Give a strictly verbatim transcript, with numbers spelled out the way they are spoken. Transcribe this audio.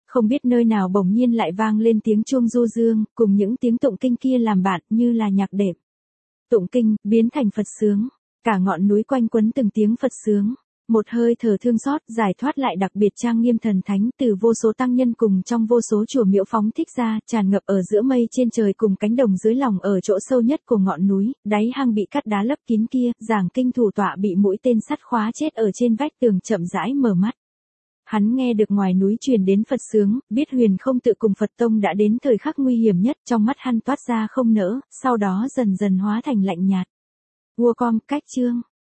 Không biết nơi nào bỗng nhiên lại vang lên tiếng chuông du dương, cùng những tiếng tụng kinh kia làm bạn như là nhạc đệm. Tụng kinh, biến thành Phật sướng. Cả ngọn núi quanh quấn từng tiếng Phật sướng. Một hơi thở thương xót, giải thoát lại đặc biệt trang nghiêm thần thánh từ vô số tăng nhân cùng trong vô số chùa miễu phóng thích ra, tràn ngập ở giữa mây trên trời cùng cánh đồng dưới lòng ở chỗ sâu nhất của ngọn núi, đáy hang bị cắt đá lấp kín kia, giảng kinh thủ tọa bị mũi tên sắt khóa chết ở trên vách tường chậm rãi mở mắt. Hắn nghe được ngoài núi truyền đến Phật sướng, biết Huyền Không Tự cùng Phật Tông đã đến thời khắc nguy hiểm nhất, trong mắt hắn toát ra không nỡ, sau đó dần dần hóa thành lạnh nhạt. Vua com, cách chương.